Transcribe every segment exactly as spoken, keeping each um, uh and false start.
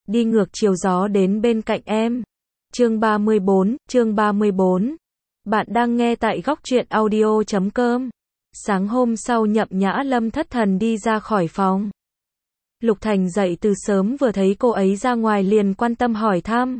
đi ngược chiều gió đến bên cạnh em. Chương ba mươi bốn, chương ba mươi bốn. Bạn đang nghe tại góc truyện audio chấm com. Sáng hôm sau Nhậm Nhã Lâm thất thần đi ra khỏi phòng. Lục Thành dậy từ sớm vừa thấy cô ấy ra ngoài liền quan tâm hỏi thăm.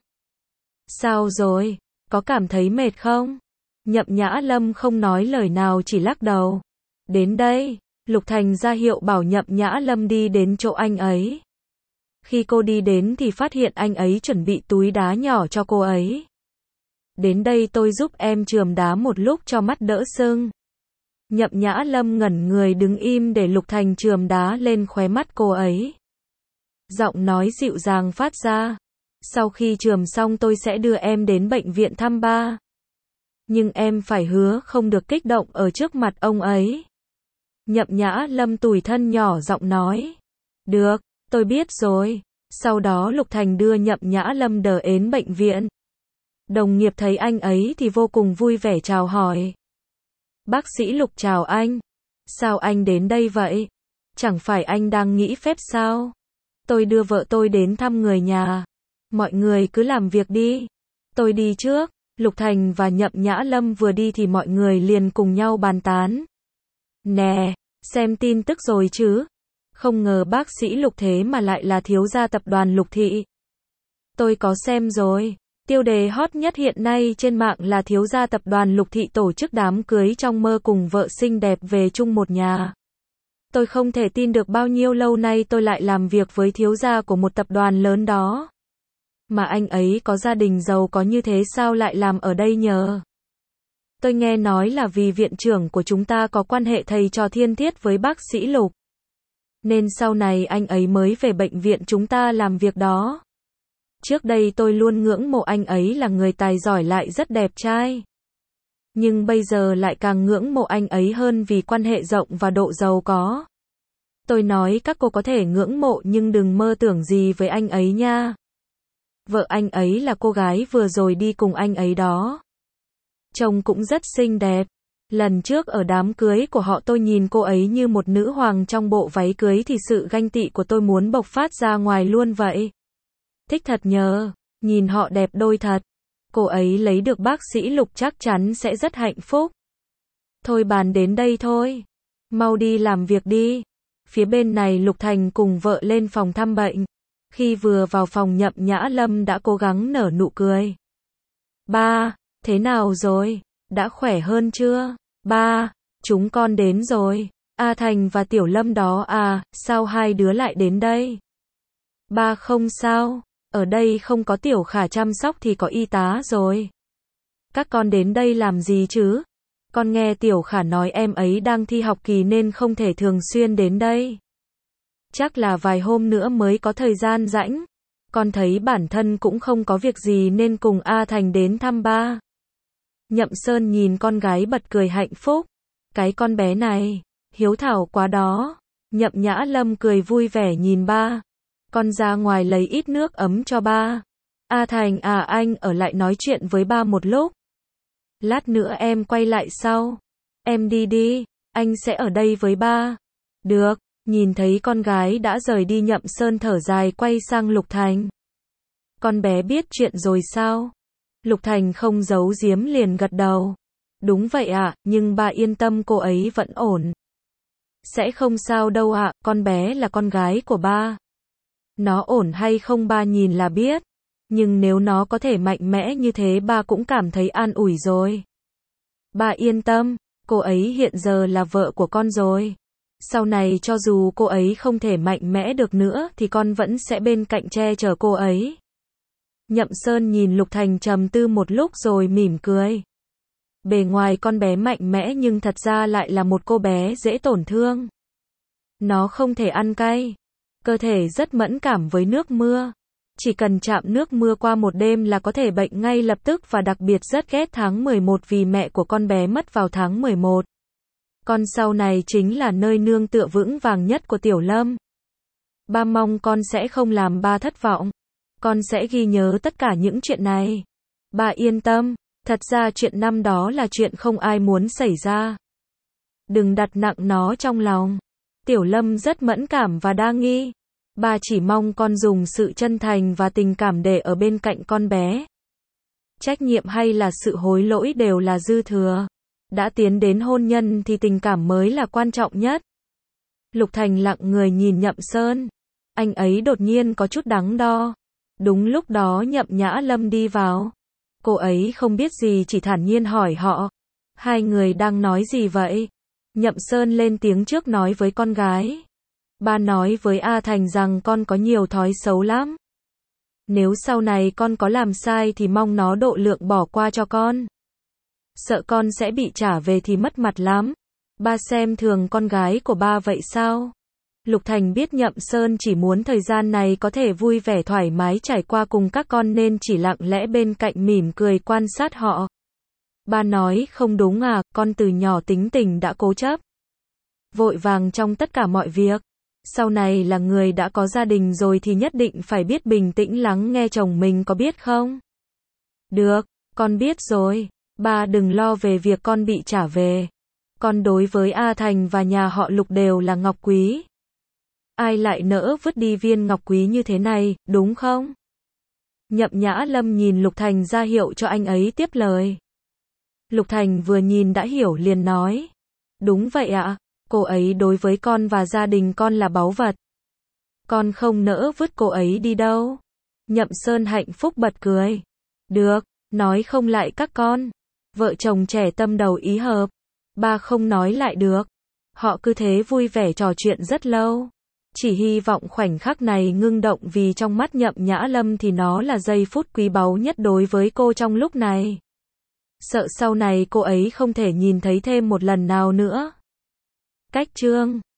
Sao rồi? Có cảm thấy mệt không? Nhậm Nhã Lâm không nói lời nào chỉ lắc đầu. Đến đây, Lục Thành ra hiệu bảo Nhậm Nhã Lâm đi đến chỗ anh ấy. Khi cô đi đến thì phát hiện anh ấy chuẩn bị túi đá nhỏ cho cô ấy. Đến đây tôi giúp em chườm đá một lúc cho mắt đỡ sưng. Nhậm Nhã Lâm ngẩn người đứng im để Lục Thành chườm đá lên khóe mắt cô ấy. Giọng nói dịu dàng phát ra. Sau khi chườm xong tôi sẽ đưa em đến bệnh viện thăm ba. Nhưng em phải hứa không được kích động ở trước mặt ông ấy. Nhậm Nhã Lâm tủi thân nhỏ giọng nói. Được, tôi biết rồi. Sau đó Lục Thành đưa Nhậm Nhã Lâm đỡ đến bệnh viện. Đồng nghiệp thấy anh ấy thì vô cùng vui vẻ chào hỏi. Bác sĩ Lục chào anh. Sao anh đến đây vậy? Chẳng phải anh đang nghỉ phép sao? Tôi đưa vợ tôi đến thăm người nhà. Mọi người cứ làm việc đi. Tôi đi trước. Lục Thành và Nhậm Nhã Lâm vừa đi thì mọi người liền cùng nhau bàn tán. Nè, xem tin tức rồi chứ? Không ngờ bác sĩ Lục thế mà lại là thiếu gia tập đoàn Lục Thị. Tôi có xem rồi. Tiêu đề hot nhất hiện nay trên mạng là thiếu gia tập đoàn Lục Thị tổ chức đám cưới trong mơ cùng vợ xinh đẹp về chung một nhà. Tôi không thể tin được bao nhiêu lâu nay tôi lại làm việc với thiếu gia của một tập đoàn lớn đó. Mà anh ấy có gia đình giàu có như thế sao lại làm ở đây nhờ? Tôi nghe nói là vì viện trưởng của chúng ta có quan hệ thầy trò thiên thiết với bác sĩ Lục. Nên sau này anh ấy mới về bệnh viện chúng ta làm việc đó. Trước đây tôi luôn ngưỡng mộ anh ấy là người tài giỏi lại rất đẹp trai. Nhưng bây giờ lại càng ngưỡng mộ anh ấy hơn vì quan hệ rộng và độ giàu có. Tôi nói các cô có thể ngưỡng mộ nhưng đừng mơ tưởng gì với anh ấy nha. Vợ anh ấy là cô gái vừa rồi đi cùng anh ấy đó. Trông cũng rất xinh đẹp. Lần trước ở đám cưới của họ tôi nhìn cô ấy như một nữ hoàng trong bộ váy cưới thì sự ganh tị của tôi muốn bộc phát ra ngoài luôn vậy. Thích thật nhờ, nhìn họ đẹp đôi thật. Cô ấy lấy được bác sĩ Lục chắc chắn sẽ rất hạnh phúc. Thôi bàn đến đây thôi. Mau đi làm việc đi. Phía bên này Lục Thành cùng vợ lên phòng thăm bệnh. Khi vừa vào phòng Nhậm Nhã Lâm đã cố gắng nở nụ cười. Ba, thế nào rồi? Đã khỏe hơn chưa? Ba, chúng con đến rồi. A Thành và Tiểu Lâm đó à, sao hai đứa lại đến đây? Ba không sao, ở đây không có Tiểu Khả chăm sóc thì có y tá rồi. Các con đến đây làm gì chứ? Con nghe Tiểu Khả nói em ấy đang thi học kỳ nên không thể thường xuyên đến đây. Chắc là vài hôm nữa mới có thời gian rảnh. Con thấy bản thân cũng không có việc gì nên cùng A Thành đến thăm ba. Nhậm Sơn nhìn con gái bật cười hạnh phúc. Cái con bé này, hiếu thảo quá đó. Nhậm Nhã Lâm cười vui vẻ nhìn ba. Con ra ngoài lấy ít nước ấm cho ba. A Thành à anh ở lại nói chuyện với ba một lúc. Lát nữa em quay lại sau. Em đi đi, anh sẽ ở đây với ba. Được, nhìn thấy con gái đã rời đi Nhậm Sơn thở dài quay sang Lục Thành. Con bé biết chuyện rồi sao? Lục Thành không giấu giếm liền gật đầu. Đúng vậy ạ, nhưng ba yên tâm cô ấy vẫn ổn. Sẽ không sao đâu ạ, con bé là con gái của ba. Nó ổn hay không ba nhìn là biết. Nhưng nếu nó có thể mạnh mẽ như thế ba cũng cảm thấy an ủi rồi. Ba yên tâm, cô ấy hiện giờ là vợ của con rồi. Sau này cho dù cô ấy không thể mạnh mẽ được nữa thì con vẫn sẽ bên cạnh che chở cô ấy. Nhậm Sơn nhìn Lục Thành trầm tư một lúc rồi mỉm cười. Bề ngoài con bé mạnh mẽ nhưng thật ra lại là một cô bé dễ tổn thương. Nó không thể ăn cay. Cơ thể rất mẫn cảm với nước mưa. Chỉ cần chạm nước mưa qua một đêm là có thể bệnh ngay lập tức và đặc biệt rất ghét tháng mười một vì mẹ của con bé mất vào tháng mười một. Con sau này chính là nơi nương tựa vững vàng nhất của Tiểu Lâm. Ba mong con sẽ không làm ba thất vọng. Con sẽ ghi nhớ tất cả những chuyện này. Ba yên tâm, thật ra chuyện năm đó là chuyện không ai muốn xảy ra. Đừng đặt nặng nó trong lòng. Tiểu Lâm rất mẫn cảm và đa nghi. Ba chỉ mong con dùng sự chân thành và tình cảm để ở bên cạnh con bé. Trách nhiệm hay là sự hối lỗi đều là dư thừa. Đã tiến đến hôn nhân thì tình cảm mới là quan trọng nhất. Lục Thành lặng người nhìn Nhậm Sơn. Anh ấy đột nhiên có chút đắn đo. Đúng lúc đó Nhậm Nhã Lâm đi vào. Cô ấy không biết gì chỉ thản nhiên hỏi họ. Hai người đang nói gì vậy? Nhậm Sơn lên tiếng trước nói với con gái. Ba nói với A Thành rằng con có nhiều thói xấu lắm. Nếu sau này con có làm sai thì mong nó độ lượng bỏ qua cho con. Sợ con sẽ bị trả về thì mất mặt lắm. Ba xem thường con gái của ba vậy sao? Lục Thành biết Nhậm Sơn chỉ muốn thời gian này có thể vui vẻ thoải mái trải qua cùng các con nên chỉ lặng lẽ bên cạnh mỉm cười quan sát họ. Ba nói không đúng à, con từ nhỏ tính tình đã cố chấp. Vội vàng trong tất cả mọi việc. Sau này là người đã có gia đình rồi thì nhất định phải biết bình tĩnh lắng nghe chồng mình có biết không? Được, con biết rồi. Ba đừng lo về việc con bị trả về. Con đối với A Thành và nhà họ Lục đều là ngọc quý. Ai lại nỡ vứt đi viên ngọc quý như thế này, đúng không? Nhậm Nhã Lâm nhìn Lục Thành ra hiệu cho anh ấy tiếp lời. Lục Thành vừa nhìn đã hiểu liền nói. Đúng vậy ạ, cô ấy đối với con và gia đình con là báu vật. Con không nỡ vứt cô ấy đi đâu. Nhậm Sơn hạnh phúc bật cười. Được, nói không lại các con. Vợ chồng trẻ tâm đầu ý hợp. Ba không nói lại được. Họ cứ thế vui vẻ trò chuyện rất lâu. Chỉ hy vọng khoảnh khắc này ngưng động vì trong mắt Nhậm Nhã Lâm thì nó là giây phút quý báu nhất đối với cô trong lúc này. Sợ sau này cô ấy không thể nhìn thấy thêm một lần nào nữa. Cách chương